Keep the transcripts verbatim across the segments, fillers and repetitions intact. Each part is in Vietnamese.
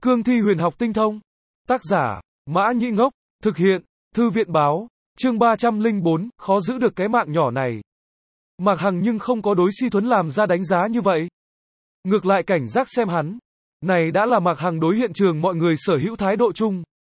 Cương thi huyền học tinh thông. Tác giả, Mã Nhĩ Ngốc. Thực hiện, Thư viện báo. Chương ba trăm lẻ bốn, khó giữ được cái mạng nhỏ này. Mạc Hằng nhưng không có đối Si Thuấn làm ra đánh giá như vậy. Ngược lại cảnh giác xem hắn. Này đã là Mạc Hằng đối hiện trường mọi người sở hữu thái độ chung.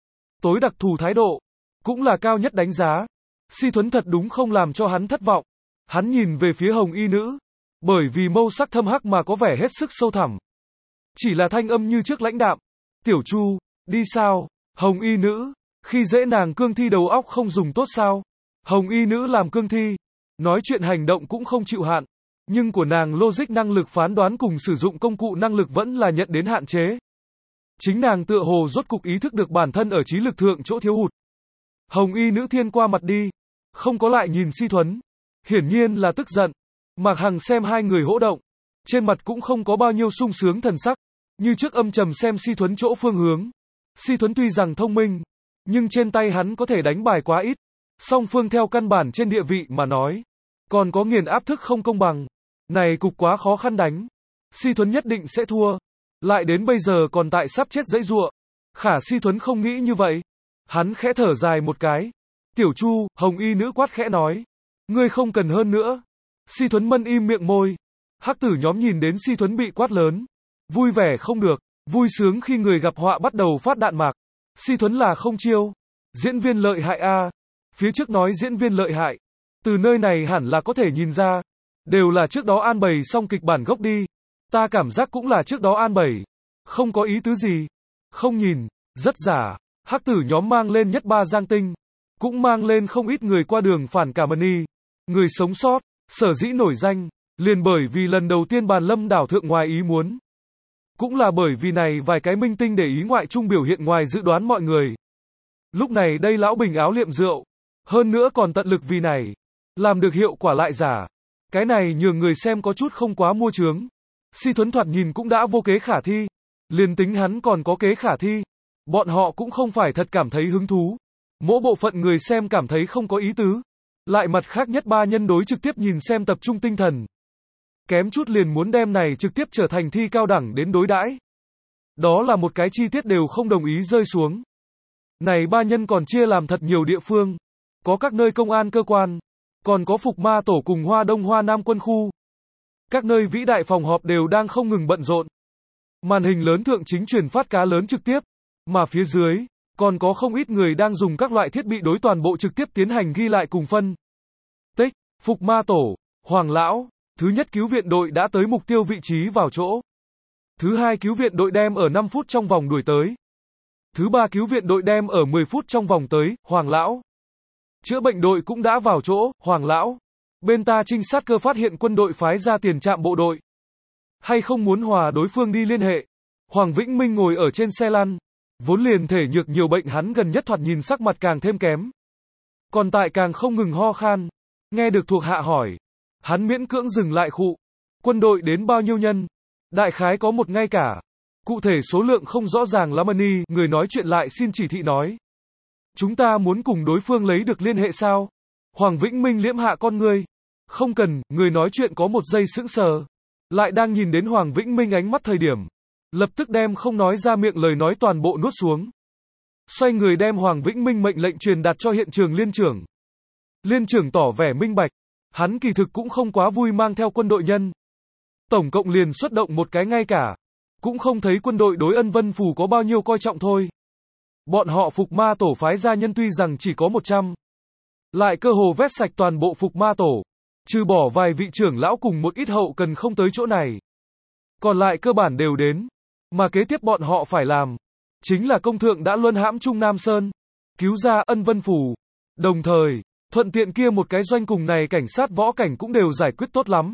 Tối đặc thù thái độ. Cũng là cao nhất đánh giá. Si Thuấn thật đúng không làm cho hắn thất vọng. Hắn nhìn về phía hồng y nữ. Bởi vì mâu sắc thâm hắc mà có vẻ hết sức sâu thẳm. Chỉ là thanh âm như trước lãnh đạm. Tiểu Chu, đi sao? Hồng y nữ, khi dễ nàng cương thi đầu óc không dùng tốt sao? Hồng y nữ làm cương thi. Nói chuyện hành động cũng không chịu hạn. Nhưng của nàng logic năng lực phán đoán cùng sử dụng công cụ năng lực vẫn là nhận đến hạn chế. Chính nàng tựa hồ rốt cục ý thức được bản thân ở trí lực thượng chỗ thiếu hụt. Hồng y nữ thiên qua mặt đi. Không có lại nhìn Si Thuấn. Hiển nhiên là tức giận. Mạc Hằng xem hai người hỗ động. Trên mặt cũng không có bao nhiêu sung sướng thần sắc. Như trước âm trầm xem Si Thuấn chỗ phương hướng. Si Thuấn tuy rằng thông minh. Nhưng trên tay hắn có thể đánh bài quá ít. Song phương theo căn bản trên địa vị mà nói. Còn có nghiền áp thức không công bằng. Này cục quá khó khăn đánh. Si Thuấn nhất định sẽ thua. Lại đến bây giờ còn tại sắp chết dãy giụa. Khả Si Thuấn không nghĩ như vậy. Hắn khẽ thở dài một cái. Tiểu Chu, hồng y nữ quát khẽ nói. Ngươi không cần hơn nữa. Si Thuấn mân im miệng môi. Hắc tử nhóm nhìn đến Si Thuấn bị quát lớn. Vui vẻ không được. Vui sướng khi người gặp họa bắt đầu phát đạn mạc. Si Thuấn là không chiêu. Diễn viên lợi hại a. Phía trước nói diễn viên lợi hại. Từ nơi này hẳn là có thể nhìn ra. Đều là trước đó an bày xong kịch bản gốc đi. Ta cảm giác cũng là trước đó an bày. Không có ý tứ gì. Không nhìn. Rất giả. Hắc tử nhóm mang lên nhất ba giang tinh. Cũng mang lên không ít người qua đường phản cả mani. Người sống sót. Sở dĩ nổi danh. Liền bởi vì lần đầu tiên bàn lâm đảo thượng ngoài ý muốn. Cũng là bởi vì này vài cái minh tinh để ý ngoại trung biểu hiện ngoài dự đoán mọi người. Lúc này đây lão bình áo liệm rượu. Hơn nữa còn tận lực vì này. Làm được hiệu quả lại giả. Cái này nhường người xem có chút không quá mua chướng. Si Thuấn thoạt nhìn cũng đã vô kế khả thi. Liền tính hắn còn có kế khả thi. Bọn họ cũng không phải thật cảm thấy hứng thú. Mỗi bộ phận người xem cảm thấy không có ý tứ. Lại mặt khác nhất ba nhân đối trực tiếp nhìn xem tập trung tinh thần. Kém chút liền muốn đem này trực tiếp trở thành thi cao đẳng đến đối đãi. Đó là một cái chi tiết đều không đồng ý rơi xuống. Này ba nhân còn chia làm thật nhiều địa phương. Có các nơi công an cơ quan. Còn có Phục Ma Tổ cùng Hoa Đông Hoa Nam quân khu. Các nơi vĩ đại phòng họp đều đang không ngừng bận rộn. Màn hình lớn thượng chính truyền phát cá lớn trực tiếp. Mà phía dưới, còn có không ít người đang dùng các loại thiết bị đối toàn bộ trực tiếp tiến hành ghi lại cùng phân tích. Phục Ma Tổ, Hoàng Lão. Thứ nhất cứu viện đội đã tới mục tiêu vị trí vào chỗ. Thứ hai cứu viện đội đem ở năm phút trong vòng đuổi tới. Thứ ba cứu viện đội đem ở mười phút trong vòng tới, Hoàng Lão. Chữa bệnh đội cũng đã vào chỗ, Hoàng Lão. Bên ta trinh sát cơ phát hiện quân đội phái ra tiền trạm bộ đội. Hay không muốn hòa đối phương đi liên hệ. Hoàng Vĩnh Minh ngồi ở trên xe lăn. Vốn liền thể nhược nhiều bệnh hắn gần nhất thoạt nhìn sắc mặt càng thêm kém. Còn tại càng không ngừng ho khan. Nghe được thuộc hạ hỏi. Hắn miễn cưỡng dừng lại khụ. Quân đội đến bao nhiêu nhân? Đại khái có một ngay cả. Cụ thể số lượng không rõ ràng lắm ni, người nói chuyện lại xin chỉ thị nói. Chúng ta muốn cùng đối phương lấy được liên hệ sao? Hoàng Vĩnh Minh liễm hạ con ngươi. Không cần, người nói chuyện có một giây sững sờ. Lại đang nhìn đến Hoàng Vĩnh Minh ánh mắt thời điểm. Lập tức đem không nói ra miệng lời nói toàn bộ nuốt xuống. Xoay người đem Hoàng Vĩnh Minh mệnh lệnh truyền đạt cho hiện trường liên trưởng. Liên trưởng tỏ vẻ minh bạch. Hắn kỳ thực cũng không quá vui mang theo quân đội nhân. Tổng cộng liền xuất động một cái ngay cả. Cũng không thấy quân đội đối Ân Vân Phù có bao nhiêu coi trọng thôi. Bọn họ Phục Ma Tổ phái ra nhân tuy rằng chỉ có một trăm. Lại cơ hồ vét sạch toàn bộ Phục Ma Tổ. Trừ bỏ vài vị trưởng lão cùng một ít hậu cần không tới chỗ này. Còn lại cơ bản đều đến. Mà kế tiếp bọn họ phải làm. Chính là công thượng đã luân hãm Trung Nam Sơn. Cứu ra Ân Vân Phù. Đồng thời. Thuận tiện kia một cái doanh cùng này cảnh sát võ cảnh cũng đều giải quyết tốt lắm.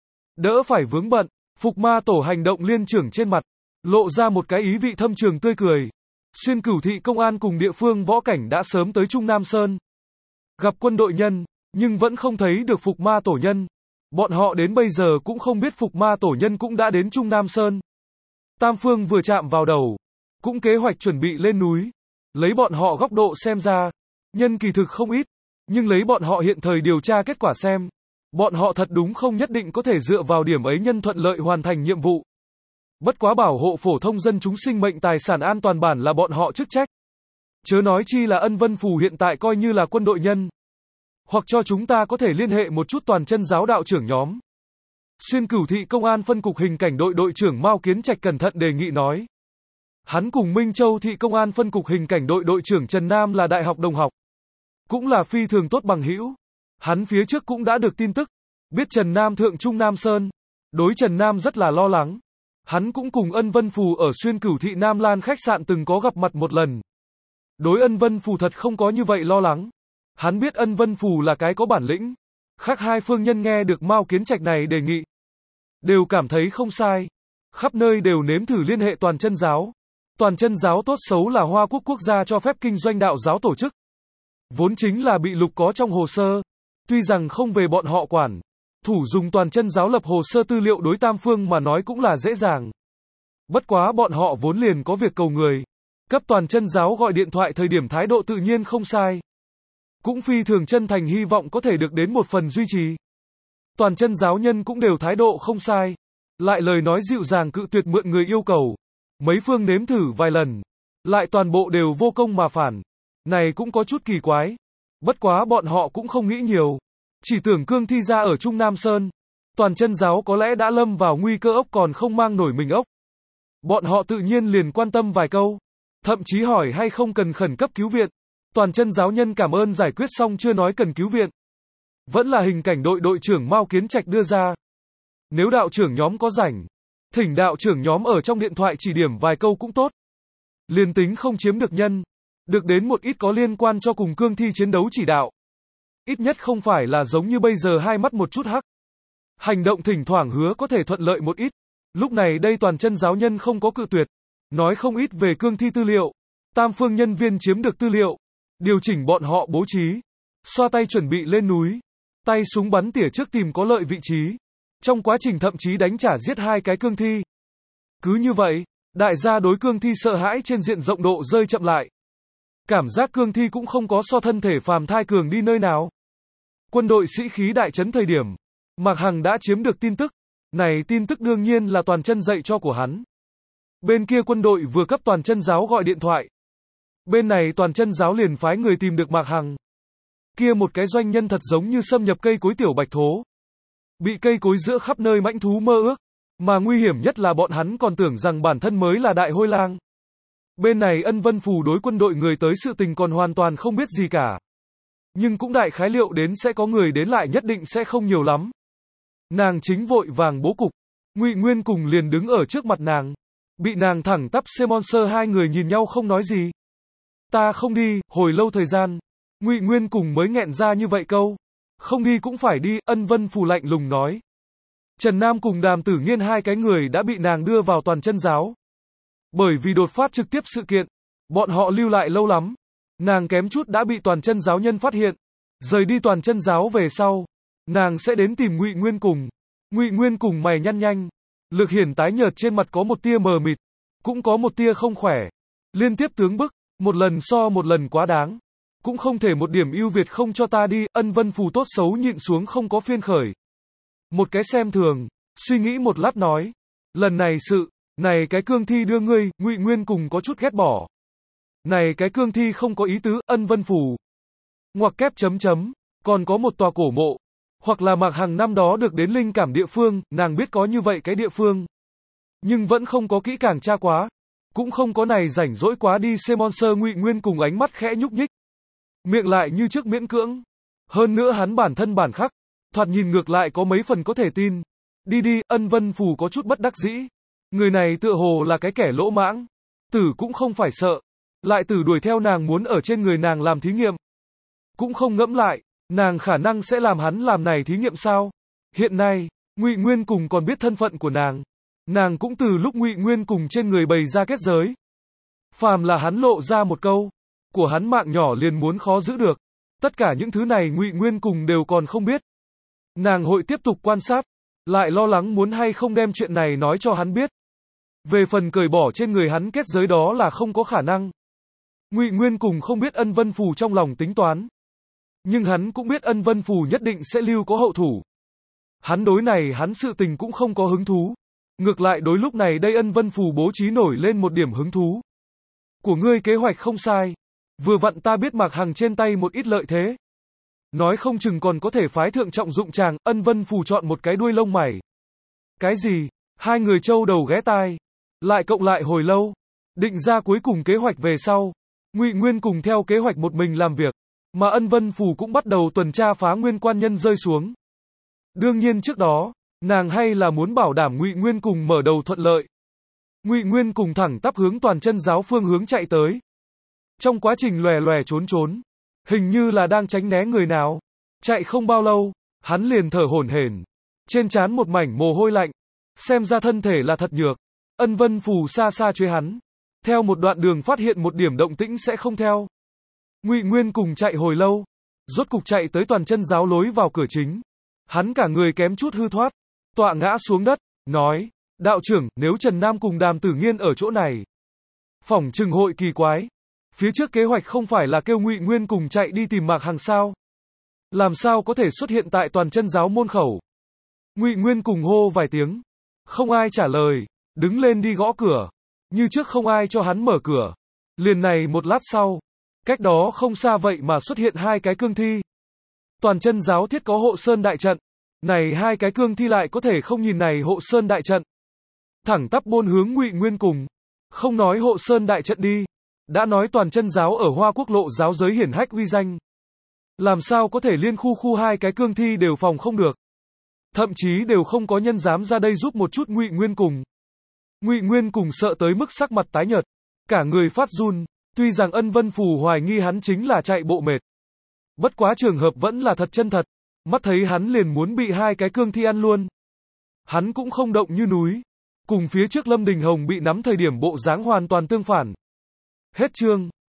Đỡ phải vướng bận, Phục Ma Tổ hành động liên trưởng trên mặt, lộ ra một cái ý vị thâm trường tươi cười. Xuyên Cửu thị công an cùng địa phương võ cảnh đã sớm tới Trung Nam Sơn. Gặp quân đội nhân, nhưng vẫn không thấy được Phục Ma Tổ nhân. Bọn họ đến bây giờ cũng không biết Phục Ma Tổ nhân cũng đã đến Trung Nam Sơn. Tam phương vừa chạm vào đầu, cũng kế hoạch chuẩn bị lên núi. Lấy bọn họ góc độ xem ra, nhân kỳ thực không ít. Nhưng lấy bọn họ hiện thời điều tra kết quả xem, bọn họ thật đúng không nhất định có thể dựa vào điểm ấy nhân thuận lợi hoàn thành nhiệm vụ. Bất quá bảo hộ phổ thông dân chúng sinh mệnh tài sản an toàn bản là bọn họ chức trách. Chớ nói chi là Ân Vân Phù hiện tại coi như là quân đội nhân. Hoặc cho chúng ta có thể liên hệ một chút toàn chân giáo đạo trưởng nhóm. Xuyên Cửu Thị Công an phân cục hình cảnh đội đội trưởng Mao Kiến Trạch cẩn thận đề nghị nói. Hắn cùng Minh Châu Thị Công an phân cục hình cảnh đội đội trưởng Trần Nam là đại học đồng học. Cũng là phi thường tốt bằng hữu. Hắn phía trước cũng đã được tin tức. Biết Trần Nam thượng Trung Nam Sơn. Đối Trần Nam rất là lo lắng. Hắn cũng cùng Ân Vân Phù ở Xuyên Cửu Thị Nam Lan khách sạn từng có gặp mặt một lần. Đối Ân Vân Phù thật không có như vậy lo lắng. Hắn biết Ân Vân Phù là cái có bản lĩnh. Khác hai phương nhân nghe được Mao Kiến Trạch này đề nghị. Đều cảm thấy không sai. Khắp nơi đều nếm thử liên hệ toàn chân giáo. Toàn chân giáo tốt xấu là Hoa Quốc quốc gia cho phép kinh doanh đạo giáo tổ chức. Vốn chính là bị lục có trong hồ sơ. Tuy rằng không về bọn họ quản. Thủ dùng toàn chân giáo lập hồ sơ tư liệu đối tam phương mà nói cũng là dễ dàng. Bất quá bọn họ vốn liền có việc cầu người. Cấp toàn chân giáo gọi điện thoại thời điểm thái độ tự nhiên không sai. Cũng phi thường chân thành hy vọng có thể được đến một phần duy trì. Toàn chân giáo nhân cũng đều thái độ không sai. Lại lời nói dịu dàng cự tuyệt mượn người yêu cầu. Mấy phương nếm thử vài lần. Lại toàn bộ đều vô công mà phản. Này cũng có chút kỳ quái. Bất quá bọn họ cũng không nghĩ nhiều. Chỉ tưởng cương thi ra ở Trung Nam Sơn. Toàn chân giáo có lẽ đã lâm vào nguy cơ ốc còn không mang nổi mình ốc. Bọn họ tự nhiên liền quan tâm vài câu. Thậm chí hỏi hay không cần khẩn cấp cứu viện. Toàn chân giáo nhân cảm ơn giải quyết xong chưa nói cần cứu viện. Vẫn là hình cảnh đội đội trưởng Mao Kiến Trạch đưa ra. Nếu đạo trưởng nhóm có rảnh, thỉnh đạo trưởng nhóm ở trong điện thoại chỉ điểm vài câu cũng tốt. Liên tính không chiếm được nhân, được đến một ít có liên quan cho cùng cương thi chiến đấu chỉ đạo. Ít nhất không phải là giống như bây giờ hai mắt một chút hắc. Hành động thỉnh thoảng hứa có thể thuận lợi một ít. Lúc này đây toàn chân giáo nhân không có cự tuyệt. Nói không ít về cương thi tư liệu. Tam phương nhân viên chiếm được tư liệu. Điều chỉnh bọn họ bố trí. Xoa tay chuẩn bị lên núi. Tay súng bắn tỉa trước tìm có lợi vị trí. Trong quá trình thậm chí đánh trả giết hai cái cương thi. Cứ như vậy, đại gia đối cương thi sợ hãi trên diện rộng độ rơi chậm lại. Cảm giác cương thi cũng không có so thân thể phàm thai cường đi nơi nào. Quân đội sĩ khí đại trấn thời điểm. Mạc Hằng đã chiếm được tin tức. Này tin tức đương nhiên là toàn chân dạy cho của hắn. Bên kia quân đội vừa cấp toàn chân giáo gọi điện thoại. Bên này toàn chân giáo liền phái người tìm được Mạc Hằng. Kia một cái doanh nhân thật giống như xâm nhập cây cối tiểu bạch thố. Bị cây cối giữa khắp nơi mãnh thú mơ ước. Mà nguy hiểm nhất là bọn hắn còn tưởng rằng bản thân mới là đại hôi lang. Bên này Ân Vân Phù đối quân đội người tới sự tình còn hoàn toàn không biết gì cả. Nhưng cũng đại khái liệu đến sẽ có người đến lại nhất định sẽ không nhiều lắm. Nàng chính vội vàng bố cục. Ngụy Nguyên cùng liền đứng ở trước mặt nàng. Bị nàng thẳng tắp Semonser hai người nhìn nhau không nói gì. Ta không đi, hồi lâu thời gian. Ngụy Nguyên cùng mới nghẹn ra như vậy câu. Không đi cũng phải đi, Ân Vân Phù lạnh lùng nói. Trần Nam cùng Đàm Tử Nghiên hai cái người đã bị nàng đưa vào toàn chân giáo. Bởi vì đột phát trực tiếp sự kiện, bọn họ lưu lại lâu lắm. Nàng kém chút đã bị toàn chân giáo nhân phát hiện. Rời đi toàn chân giáo về sau, nàng sẽ đến tìm Ngụy Nguyên cùng. Ngụy Nguyên cùng mày nhăn nhanh. Lực Hiển tái nhợt trên mặt có một tia mờ mịt, cũng có một tia không khỏe. Liên tiếp tướng bức, một lần so một lần quá đáng. Cũng không thể một điểm ưu việt không cho ta đi, Ân Vân Phù tốt xấu nhịn xuống không có phiên khởi. Một cái xem thường, suy nghĩ một lát nói. Lần này sự, này cái cương thi đưa ngươi, Ngụy Nguyên cùng có chút ghét bỏ. Này cái cương thi không có ý tứ, Ân Vân Phù. Ngoặc kép chấm chấm, còn có một tòa cổ mộ. Hoặc là Mạc Hằng năm đó được đến linh cảm địa phương, nàng biết có như vậy cái địa phương. Nhưng vẫn không có kỹ càng tra quá. Cũng không có này rảnh rỗi quá đi Semonser Ngụy Nguyên cùng ánh mắt khẽ nhúc nhích. Miệng lại như trước miễn cưỡng. Hơn nữa hắn bản thân bản khắc. Thoạt nhìn ngược lại có mấy phần có thể tin. Đi đi, Ân Vân Phù có chút bất đắc dĩ. Người này tựa hồ là cái kẻ lỗ mãng. Tử cũng không phải sợ. Lại tử đuổi theo nàng muốn ở trên người nàng làm thí nghiệm. Cũng không ngẫm lại. Nàng khả năng sẽ làm hắn làm này thí nghiệm sao? Hiện nay, Ngụy Nguyên cùng còn biết thân phận của nàng. Nàng cũng từ lúc Ngụy Nguyên cùng trên người bày ra kết giới. Phàm là hắn lộ ra một câu, của hắn mạng nhỏ liền muốn khó giữ được. Tất cả những thứ này Ngụy Nguyên cùng đều còn không biết. Nàng hội tiếp tục quan sát, lại lo lắng muốn hay không đem chuyện này nói cho hắn biết. Về phần cởi bỏ trên người hắn kết giới đó là không có khả năng. Ngụy Nguyên cùng không biết Ân Vân Phù trong lòng tính toán. Nhưng hắn cũng biết Ân Vân Phù nhất định sẽ lưu có hậu thủ. Hắn đối này hắn sự tình cũng không có hứng thú. Ngược lại đối lúc này đây Ân Vân Phù bố trí nổi lên một điểm hứng thú. Của ngươi kế hoạch không sai. Vừa vặn ta biết Mạc Hằng trên tay một ít lợi thế. Nói không chừng còn có thể phái thượng trọng dụng chàng. Ân Vân Phù chọn một cái đuôi lông mày. Cái gì? Hai người trâu đầu ghé tai. Lại cộng lại hồi lâu. Định ra cuối cùng kế hoạch về sau. Ngụy Nguyên cùng theo kế hoạch một mình làm việc. Mà Ân Vân Phù cũng bắt đầu tuần tra phá nguyên quan nhân rơi xuống. Đương nhiên trước đó, nàng hay là muốn bảo đảm Ngụy Nguyên cùng mở đầu thuận lợi. Ngụy Nguyên cùng thẳng tắp hướng toàn chân giáo phương hướng chạy tới. Trong quá trình lòe lòe trốn trốn, hình như là đang tránh né người nào. Chạy không bao lâu, hắn liền thở hổn hển, trên trán một mảnh mồ hôi lạnh, xem ra thân thể là thật nhược. Ân Vân Phù xa xa truy hắn, theo một đoạn đường phát hiện một điểm động tĩnh sẽ không theo. Ngụy Nguyên cùng chạy hồi lâu, rốt cục chạy tới toàn chân giáo lối vào cửa chính. Hắn cả người kém chút hư thoát, tọa ngã xuống đất, nói, đạo trưởng, nếu Trần Nam cùng Đàm Tử Nghiên ở chỗ này, phỏng chừng hội kỳ quái. Phía trước kế hoạch không phải là kêu Ngụy Nguyên cùng chạy đi tìm Mạc Hằng sao? Làm sao có thể xuất hiện tại toàn chân giáo môn khẩu? Ngụy Nguyên cùng hô vài tiếng, không ai trả lời, đứng lên đi gõ cửa, như trước không ai cho hắn mở cửa. Liền này một lát sau, cách đó không xa vậy mà xuất hiện hai cái cương thi. Toàn chân giáo thiết có hộ sơn đại trận, này hai cái cương thi lại có thể không nhìn này hộ sơn đại trận. Thẳng tắp bôn hướng Ngụy Nguyên cùng, không nói hộ sơn đại trận đi, đã nói toàn chân giáo ở Hoa Quốc lộ giáo giới hiển hách uy danh. Làm sao có thể liên khu khu hai cái cương thi đều phòng không được. Thậm chí đều không có nhân dám ra đây giúp một chút Ngụy Nguyên cùng. Ngụy Nguyên cùng sợ tới mức sắc mặt tái nhợt, cả người phát run, tuy rằng Ân Vân Phù hoài nghi hắn chính là chạy bộ mệt. Bất quá trường hợp vẫn là thật chân thật, mắt thấy hắn liền muốn bị hai cái cương thi ăn luôn. Hắn cũng không động như núi, cùng phía trước Lâm Đình Hồng bị nắm thời điểm bộ dáng hoàn toàn tương phản. Hết chương.